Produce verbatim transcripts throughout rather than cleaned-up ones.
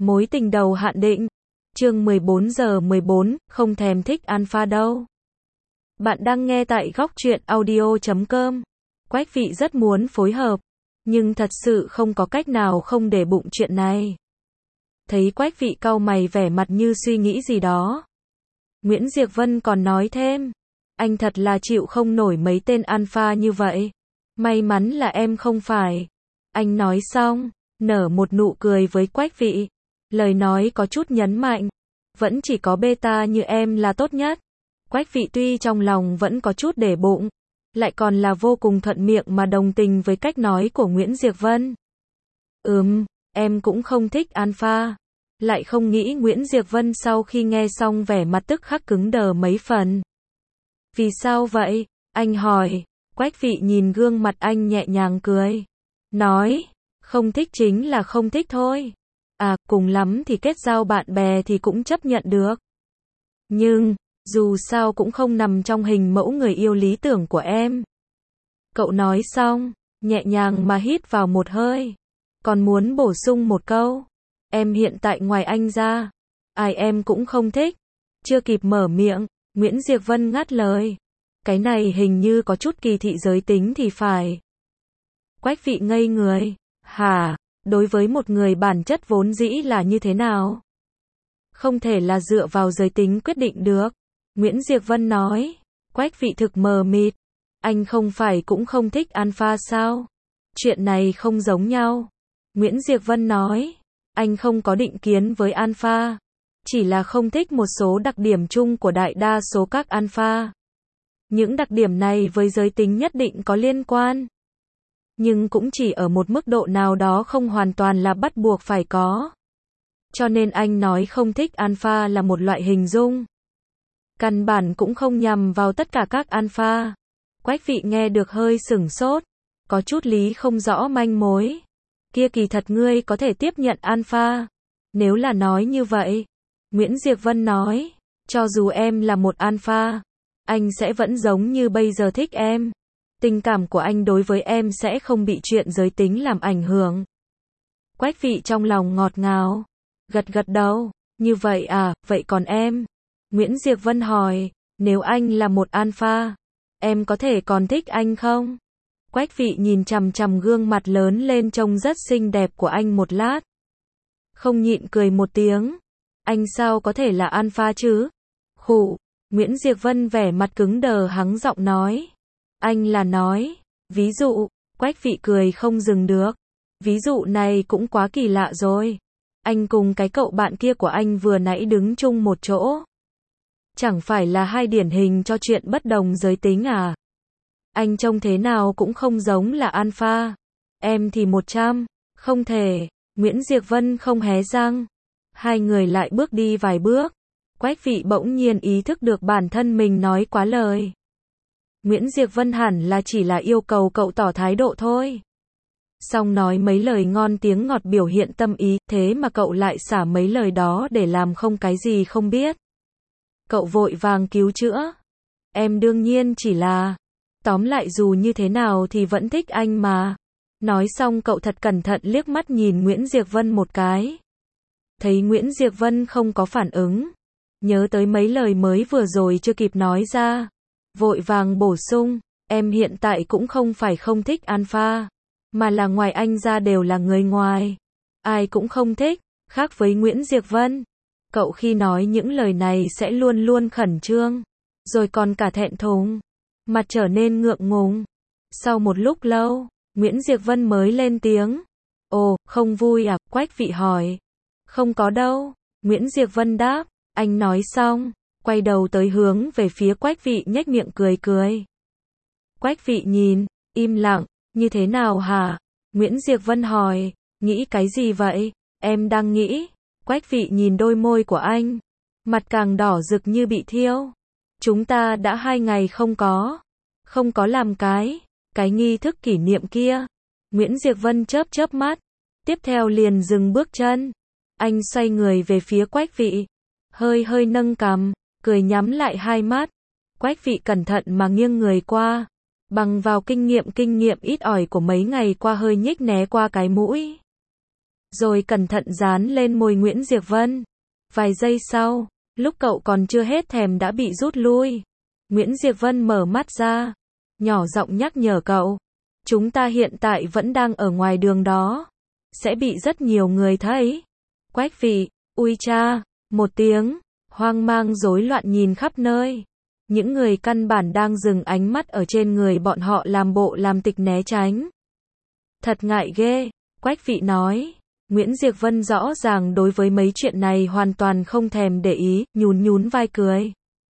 Mối tình đầu hạn định. Chương mười bốn giờ mười bốn, không thèm thích alpha đâu. Bạn đang nghe tại góc truyện audio chấm com. Quách Vị rất muốn phối hợp, nhưng thật sự không có cách nào không để bụng chuyện này. Thấy Quách Vị cau mày vẻ mặt như suy nghĩ gì đó. Nguyễn Diệp Vân còn nói thêm, anh thật là chịu không nổi mấy tên alpha như vậy. May mắn là em không phải. Anh nói xong, nở một nụ cười với Quách Vị. Lời nói có chút nhấn mạnh, vẫn chỉ có beta như em là tốt nhất. Quách Vị tuy trong lòng vẫn có chút để bụng, lại còn là vô cùng thuận miệng mà đồng tình với cách nói của Nguyễn Diệp Vân. Ừm, em cũng không thích alpha. Lại không nghĩ Nguyễn Diệp Vân sau khi nghe xong vẻ mặt tức khắc cứng đờ mấy phần. Vì sao vậy? Anh hỏi. Quách Vị nhìn gương mặt anh nhẹ nhàng cười. Nói, không thích chính là không thích thôi. À, cùng lắm thì kết giao bạn bè thì cũng chấp nhận được. Nhưng, dù sao cũng không nằm trong hình mẫu người yêu lý tưởng của em. Cậu nói xong, nhẹ nhàng mà hít vào một hơi. Còn muốn bổ sung một câu. Em hiện tại ngoài anh ra, ai em cũng không thích. Chưa kịp mở miệng, Nguyễn Diệp Vân ngắt lời. Cái này hình như có chút kỳ thị giới tính thì phải. Quách Vị ngây người. Hả? Đối với một người bản chất vốn dĩ là như thế nào? Không thể là dựa vào giới tính quyết định được. Nguyễn Diệp Vân nói. Quách Vị thực mờ mịt. Anh không phải cũng không thích alpha sao? Chuyện này không giống nhau. Nguyễn Diệp Vân nói. Anh không có định kiến với alpha. Chỉ là không thích một số đặc điểm chung của đại đa số các alpha. Những đặc điểm này với giới tính nhất định có liên quan. Nhưng cũng chỉ ở một mức độ nào đó, không hoàn toàn là bắt buộc phải có. Cho nên anh nói không thích alpha là một loại hình dung. Căn bản cũng không nhằm vào tất cả các alpha. Quách Vị nghe được hơi sửng sốt. Có chút lý không rõ manh mối. Kia kỳ thật ngươi có thể tiếp nhận alpha. Nếu là nói như vậy. Nguyễn Diệp Vân nói. Cho dù em là một alpha, anh sẽ vẫn giống như bây giờ thích em. Tình cảm của anh đối với em sẽ không bị chuyện giới tính làm ảnh hưởng. Quách Vị trong lòng ngọt ngào. Gật gật đầu. Như vậy à, vậy còn em? Nguyễn Diệp Vân hỏi. Nếu anh là một alpha, em có thể còn thích anh không? Quách Vị nhìn chằm chằm gương mặt lớn lên trông rất xinh đẹp của anh một lát. Không nhịn cười một tiếng. Anh sao có thể là alpha chứ? Khụ. Nguyễn Diệp Vân vẻ mặt cứng đờ hắng giọng nói. Anh là nói. Ví dụ. Quách Vị cười không dừng được. Ví dụ này cũng quá kỳ lạ rồi. Anh cùng cái cậu bạn kia của anh vừa nãy đứng chung một chỗ. Chẳng phải là hai điển hình cho chuyện bất đồng giới tính à? Anh trông thế nào cũng không giống là alpha. Em thì một trăm. Không thể. Nguyễn Diệp Vân không hé răng. Hai người lại bước đi vài bước. Quách Vị bỗng nhiên ý thức được bản thân mình nói quá lời. Nguyễn Diệp Vân hẳn là chỉ là yêu cầu cậu tỏ thái độ thôi. Xong nói mấy lời ngon tiếng ngọt biểu hiện tâm ý, thế mà cậu lại xả mấy lời đó để làm không cái gì không biết. Cậu vội vàng cứu chữa. Em đương nhiên chỉ là... Tóm lại dù như thế nào thì vẫn thích anh mà. Nói xong cậu thật cẩn thận liếc mắt nhìn Nguyễn Diệp Vân một cái. Thấy Nguyễn Diệp Vân không có phản ứng. Nhớ tới mấy lời mới vừa rồi chưa kịp nói ra. Vội vàng bổ sung. Em hiện tại cũng không phải không thích alpha. Mà là ngoài anh ra đều là người ngoài. Ai cũng không thích. Khác với Nguyễn Diệp Vân. Cậu khi nói những lời này sẽ luôn luôn khẩn trương. Rồi còn cả thẹn thùng. Mặt trở nên ngượng ngùng. Sau một lúc lâu, Nguyễn Diệp Vân mới lên tiếng. Ồ, không vui à? Quách Vị hỏi. Không có đâu. Nguyễn Diệp Vân đáp. Anh nói xong, quay đầu tới hướng về phía Quách Vị nhếch miệng cười cười. Quách Vị nhìn, im lặng. Như thế nào hả? Nguyễn Diệp Vân hỏi. Nghĩ cái gì vậy? Em đang nghĩ. Quách Vị nhìn đôi môi của anh. Mặt càng đỏ rực như bị thiêu. Chúng ta đã hai ngày không có. Không có làm cái. Cái nghi thức kỷ niệm kia. Nguyễn Diệp Vân chớp chớp mắt. Tiếp theo liền dừng bước chân. Anh xoay người về phía Quách Vị. Hơi hơi nâng cằm. Cười nhắm lại hai mắt. Quách Vị cẩn thận mà nghiêng người qua. Bằng vào kinh nghiệm kinh nghiệm ít ỏi của mấy ngày qua hơi nhích né qua cái mũi. rồi cẩn thận dán lên môi Nguyễn Diệp Vân. Vài giây sau, lúc cậu còn chưa hết thèm đã bị rút lui. Nguyễn Diệp Vân mở mắt ra, nhỏ giọng nhắc nhở cậu. Chúng ta hiện tại vẫn đang ở ngoài đường đó. Sẽ bị rất nhiều người thấy. Quách Vị, ui cha, một tiếng, hoang mang rối loạn nhìn khắp nơi. Những người căn bản đang dừng ánh mắt ở trên người bọn họ làm bộ làm tịch né tránh. Thật ngại ghê, Quách Vị nói. Nguyễn Diệp Vân rõ ràng đối với mấy chuyện này hoàn toàn không thèm để ý, nhún nhún vai cười.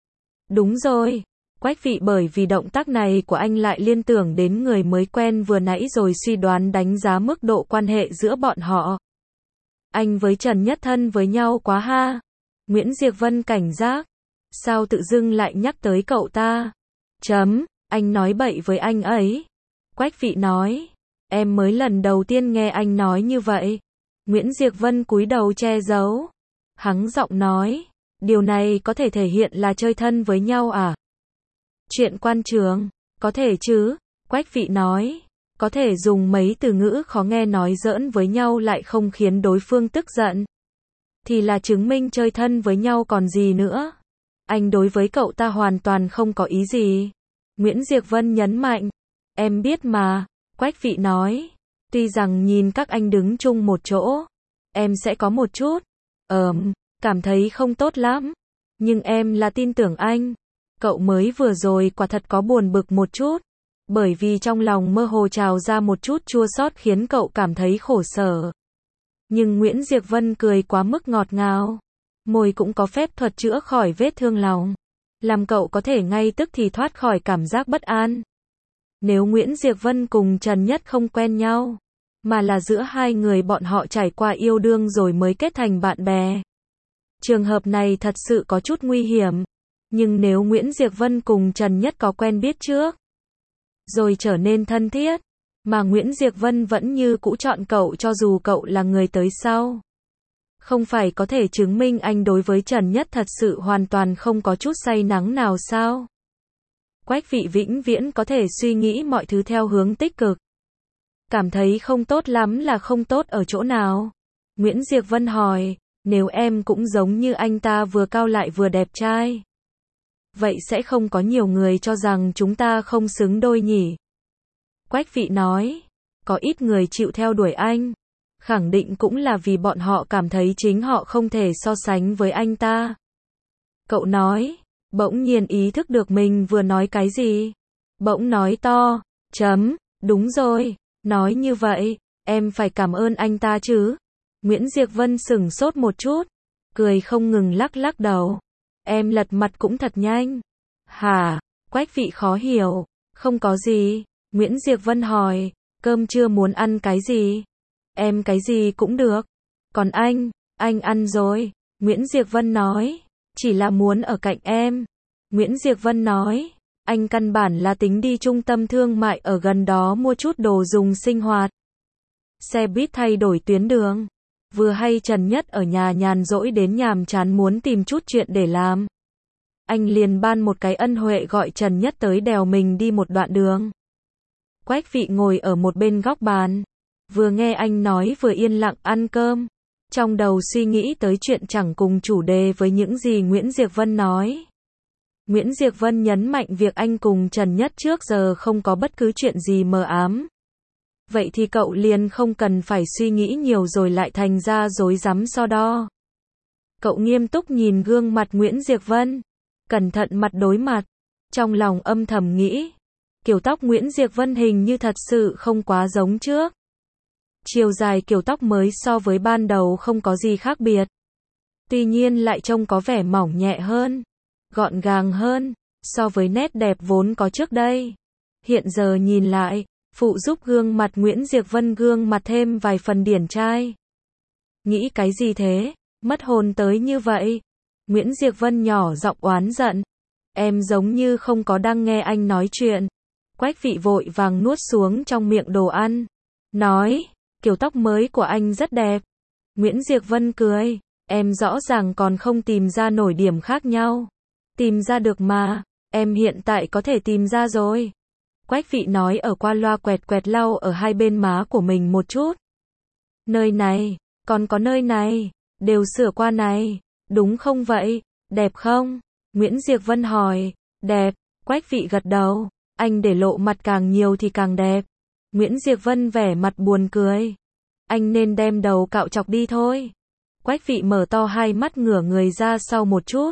Đúng rồi, Quách Vị bởi vì động tác này của anh lại liên tưởng đến người mới quen vừa nãy rồi suy đoán đánh giá mức độ quan hệ giữa bọn họ. Anh với Trần Nhất thân với nhau quá ha. Nguyễn Diệp Vân cảnh giác. Sao tự dưng lại nhắc tới cậu ta? Chấm, anh nói bậy với anh ấy. Quách Vị nói. Em mới lần đầu tiên nghe anh nói như vậy. Nguyễn Diệp Vân cúi đầu che giấu. Hắng giọng nói. Điều này có thể thể hiện là chơi thân với nhau à? Chuyện quan trường, có thể chứ, Quách Vị nói. Có thể dùng mấy từ ngữ khó nghe nói giỡn với nhau lại không khiến đối phương tức giận. Thì là chứng minh chơi thân với nhau còn gì nữa. Anh đối với cậu ta hoàn toàn không có ý gì. Nguyễn Diệp Vân nhấn mạnh. Em biết mà, Quách Vị nói. Tuy rằng nhìn các anh đứng chung một chỗ, em sẽ có một chút, ờm, cảm thấy không tốt lắm. Nhưng em là tin tưởng anh. Cậu mới vừa rồi quả thật có buồn bực một chút. Bởi vì trong lòng mơ hồ trào ra một chút chua xót khiến cậu cảm thấy khổ sở. Nhưng Nguyễn Diệp Vân cười quá mức ngọt ngào. Môi cũng có phép thuật chữa khỏi vết thương lòng. Làm cậu có thể ngay tức thì thoát khỏi cảm giác bất an. Nếu Nguyễn Diệp Vân cùng Trần Nhất không quen nhau, mà là giữa hai người bọn họ trải qua yêu đương rồi mới kết thành bạn bè. Trường hợp này thật sự có chút nguy hiểm. Nhưng nếu Nguyễn Diệp Vân cùng Trần Nhất có quen biết trước, rồi trở nên thân thiết, mà Nguyễn Diệp Vân vẫn như cũ chọn cậu cho dù cậu là người tới sau. Không phải có thể chứng minh anh đối với Trần Nhất thật sự hoàn toàn không có chút say nắng nào sao? Quách Vị vĩnh viễn có thể suy nghĩ mọi thứ theo hướng tích cực. Cảm thấy không tốt lắm là không tốt ở chỗ nào? Nguyễn Diệp Vân hỏi, nếu em cũng giống như anh ta vừa cao lại vừa đẹp trai, vậy sẽ không có nhiều người cho rằng chúng ta không xứng đôi nhỉ? Quách Vị nói, có ít người chịu theo đuổi anh, khẳng định cũng là vì bọn họ cảm thấy chính họ không thể so sánh với anh ta. Cậu nói, bỗng nhiên ý thức được mình vừa nói cái gì. Bỗng nói to, chấm, đúng rồi, nói như vậy, em phải cảm ơn anh ta chứ. Nguyễn Diệp Vân sửng sốt một chút, cười không ngừng lắc lắc đầu. Em lật mặt cũng thật nhanh. Hả? Quách Vị khó hiểu. Không có gì. Nguyễn Diệp Vân hỏi, cơm trưa muốn ăn cái gì? Em cái gì cũng được. Còn anh, anh ăn rồi. Nguyễn Diệp Vân nói, chỉ là muốn ở cạnh em. Nguyễn Diệp Vân nói, anh căn bản là tính đi trung tâm thương mại ở gần đó mua chút đồ dùng sinh hoạt. Xe buýt thay đổi tuyến đường. Vừa hay Trần Nhất ở nhà nhàn rỗi đến nhàm chán muốn tìm chút chuyện để làm. Anh liền ban một cái ân huệ gọi Trần Nhất tới đèo mình đi một đoạn đường. Quách Vị ngồi ở một bên góc bàn. Vừa nghe anh nói vừa yên lặng ăn cơm. Trong đầu suy nghĩ tới chuyện chẳng cùng chủ đề với những gì Nguyễn Diệp Vân nói. Nguyễn Diệp Vân nhấn mạnh việc anh cùng Trần Nhất trước giờ không có bất cứ chuyện gì mờ ám. Vậy thì cậu liền không cần phải suy nghĩ nhiều rồi lại thành ra rối rắm so đo. Cậu nghiêm túc nhìn gương mặt Nguyễn Diệp Vân, cẩn thận mặt đối mặt, trong lòng âm thầm nghĩ, kiểu tóc Nguyễn Diệp Vân hình như thật sự không quá giống trước. Chiều dài kiểu tóc mới so với ban đầu không có gì khác biệt. Tuy nhiên lại trông có vẻ mỏng nhẹ hơn, gọn gàng hơn, so với nét đẹp vốn có trước đây. Hiện giờ nhìn lại, phụ giúp gương mặt Nguyễn Diệp Vân gương mặt thêm vài phần điển trai. Nghĩ cái gì thế? Mất hồn tới như vậy. Nguyễn Diệp Vân nhỏ giọng oán giận. Em giống như không có đang nghe anh nói chuyện. Quách Vị vội vàng nuốt xuống trong miệng đồ ăn. Nói, kiểu tóc mới của anh rất đẹp. Nguyễn Diệp Vân cười. Em rõ ràng còn không tìm ra nổi điểm khác nhau. Tìm ra được mà. Em hiện tại có thể tìm ra rồi. Quách Vị nói ở qua loa quẹt quẹt lau ở hai bên má của mình một chút. Nơi này, còn có nơi này, đều sửa qua này, đúng không vậy, đẹp không? Nguyễn Diệp Vân hỏi, đẹp, Quách Vị gật đầu, anh để lộ mặt càng nhiều thì càng đẹp. Nguyễn Diệp Vân vẻ mặt buồn cười, anh nên đem đầu cạo chọc đi thôi. Quách Vị mở to hai mắt ngửa người ra sau một chút.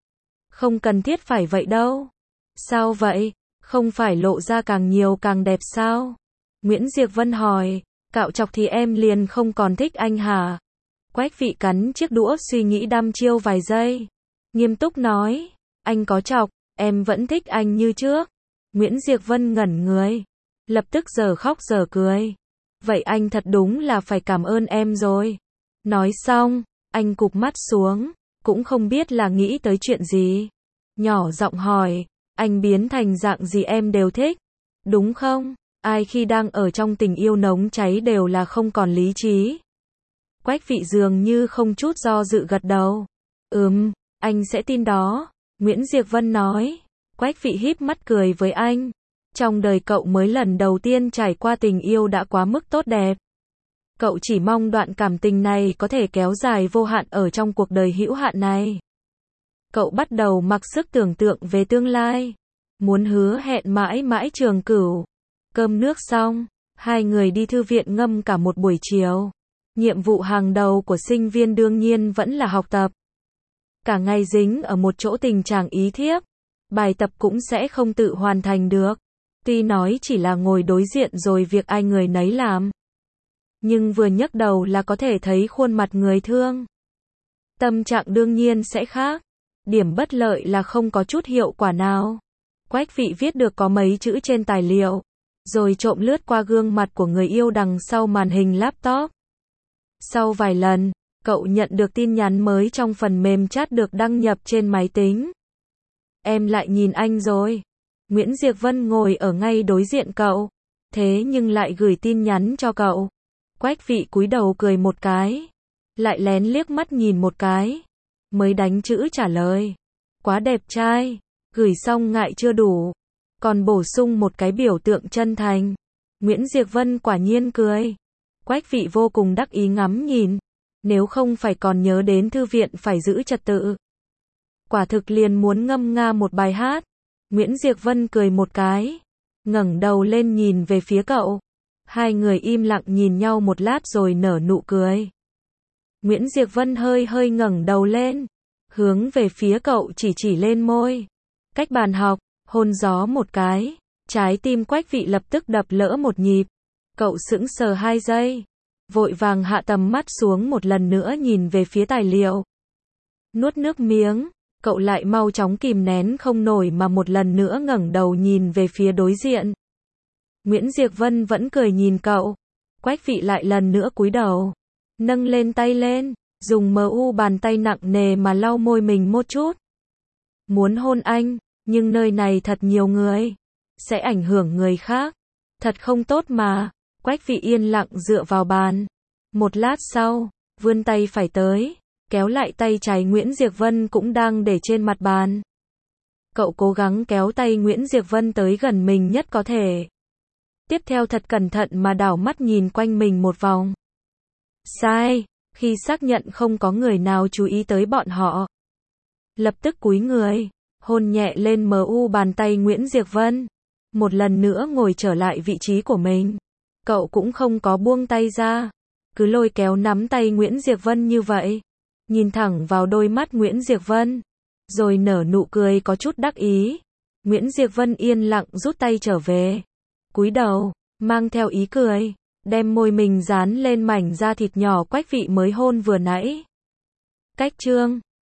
Không cần thiết phải vậy đâu. Sao vậy, không phải lộ ra càng nhiều càng đẹp sao? Nguyễn Diệp Vân hỏi, cạo chọc thì em liền không còn thích anh hả? Quách Vị cắn chiếc đũa suy nghĩ đăm chiêu vài giây. Nghiêm túc nói, anh có chọc, em vẫn thích anh như trước. Nguyễn Diệp Vân ngẩn người, lập tức giờ khóc giờ cười. Vậy anh thật đúng là phải cảm ơn em rồi. Nói xong, anh cụp mắt xuống, cũng không biết là nghĩ tới chuyện gì. Nhỏ giọng hỏi, anh biến thành dạng gì em đều thích, đúng không? Ai khi đang ở trong tình yêu nóng cháy đều là không còn lý trí. Quách Vị dường như không chút do dự gật đầu. Ừm, anh sẽ tin đó. Nguyễn Diệp Vân nói. Quách Vị híp mắt cười với anh. Trong đời cậu mới lần đầu tiên trải qua tình yêu đã quá mức tốt đẹp. Cậu chỉ mong đoạn cảm tình này có thể kéo dài vô hạn ở trong cuộc đời hữu hạn này. Cậu bắt đầu mặc sức tưởng tượng về tương lai. Muốn hứa hẹn mãi mãi trường cửu. Cơm nước xong, hai người đi thư viện ngâm cả một buổi chiều. Nhiệm vụ hàng đầu của sinh viên đương nhiên vẫn là học tập. Cả ngày dính ở một chỗ tình trạng ý thiếp. Bài tập cũng sẽ không tự hoàn thành được. Tuy nói chỉ là ngồi đối diện rồi việc ai người nấy làm. Nhưng vừa nhấc đầu là có thể thấy khuôn mặt người thương. Tâm trạng đương nhiên sẽ khác. Điểm bất lợi là không có chút hiệu quả nào. Quách Vị viết được có mấy chữ trên tài liệu, rồi trộm lướt qua gương mặt của người yêu đằng sau màn hình laptop. Sau vài lần, cậu nhận được tin nhắn mới trong phần mềm chat được đăng nhập trên máy tính. Em lại nhìn anh rồi. Nguyễn Diệp Vân ngồi ở ngay đối diện cậu, thế nhưng lại gửi tin nhắn cho cậu. Quách Vị cúi đầu cười một cái, lại lén liếc mắt nhìn một cái, mới đánh chữ trả lời. Quá đẹp trai, gửi xong ngại chưa đủ, còn bổ sung một cái biểu tượng chân thành. Nguyễn Diệp Vân quả nhiên cười. Quách Vị vô cùng đắc ý ngắm nhìn, nếu không phải còn nhớ đến thư viện phải giữ trật tự. Quả thực liền muốn ngâm nga một bài hát. Nguyễn Diệp Vân cười một cái, ngẩng đầu lên nhìn về phía cậu. Hai người im lặng nhìn nhau một lát rồi nở nụ cười. Nguyễn Diệp Vân hơi hơi ngẩng đầu lên, hướng về phía cậu chỉ chỉ lên môi. Cách bàn học, hôn gió một cái, trái tim Quách Vị lập tức đập lỡ một nhịp. Cậu sững sờ hai giây, vội vàng hạ tầm mắt xuống một lần nữa nhìn về phía tài liệu. Nuốt nước miếng, cậu lại mau chóng kìm nén không nổi mà một lần nữa ngẩng đầu nhìn về phía đối diện. Nguyễn Diệp Vân vẫn cười nhìn cậu. Quách Vị lại lần nữa cúi đầu, nâng lên tay lên, dùng mờ u bàn tay nặng nề mà lau môi mình một chút. Muốn hôn anh, nhưng nơi này thật nhiều người, sẽ ảnh hưởng người khác. Thật không tốt mà. Quách Vị yên lặng dựa vào bàn. Một lát sau, vươn tay phải tới, kéo lại tay trái Nguyễn Diệp Vân cũng đang để trên mặt bàn. Cậu cố gắng kéo tay Nguyễn Diệp Vân tới gần mình nhất có thể. Tiếp theo thật cẩn thận mà đảo mắt nhìn quanh mình một vòng. Sai, khi xác nhận không có người nào chú ý tới bọn họ. Lập tức cúi người, hôn nhẹ lên mờ u bàn tay Nguyễn Diệp Vân. Một lần nữa ngồi trở lại vị trí của mình. Cậu cũng không có buông tay ra, cứ lôi kéo nắm tay Nguyễn Diệp Vân như vậy. Nhìn thẳng vào đôi mắt Nguyễn Diệp Vân, rồi nở nụ cười có chút đắc ý. Nguyễn Diệp Vân yên lặng rút tay trở về, cúi đầu, mang theo ý cười, đem môi mình dán lên mảnh da thịt nhỏ Quách Vị mới hôn vừa nãy. Cách chương